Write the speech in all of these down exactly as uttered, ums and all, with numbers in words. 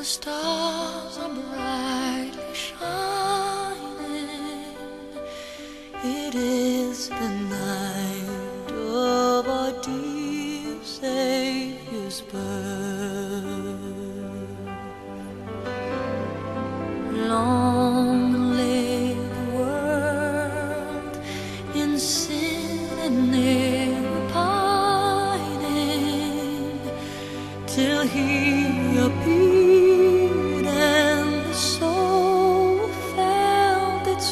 stars are brightly shining. It is the night of our dear Savior's birth. Long lay the world in sin and never pining, till He appeared and the soul felt its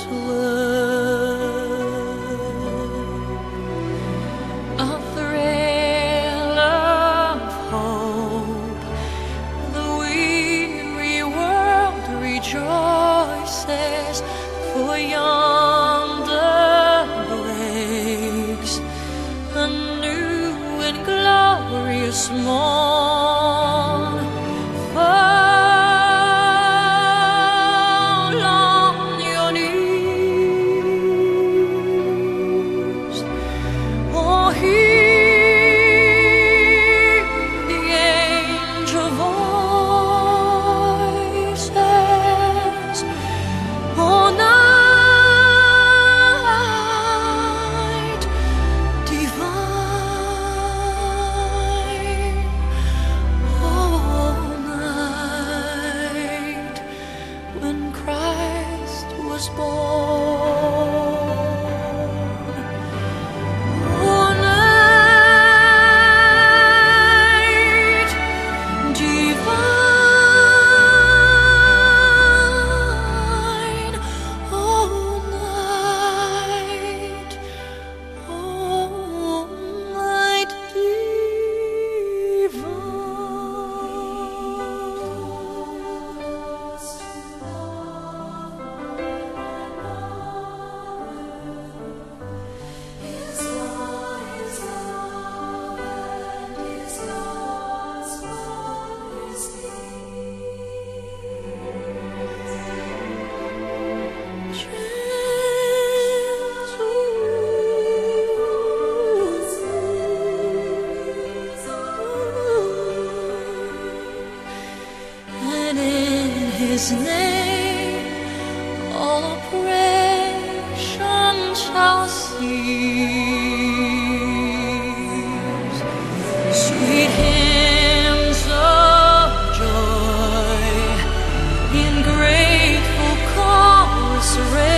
worth. A thrill of hope, the weary world rejoices, for yonder breaks a new and glorious morn. Was born. Oh, night divine, oh, night, oh, night His name all oppression shall cease. Sweet hymns of joy in grateful chorus raise.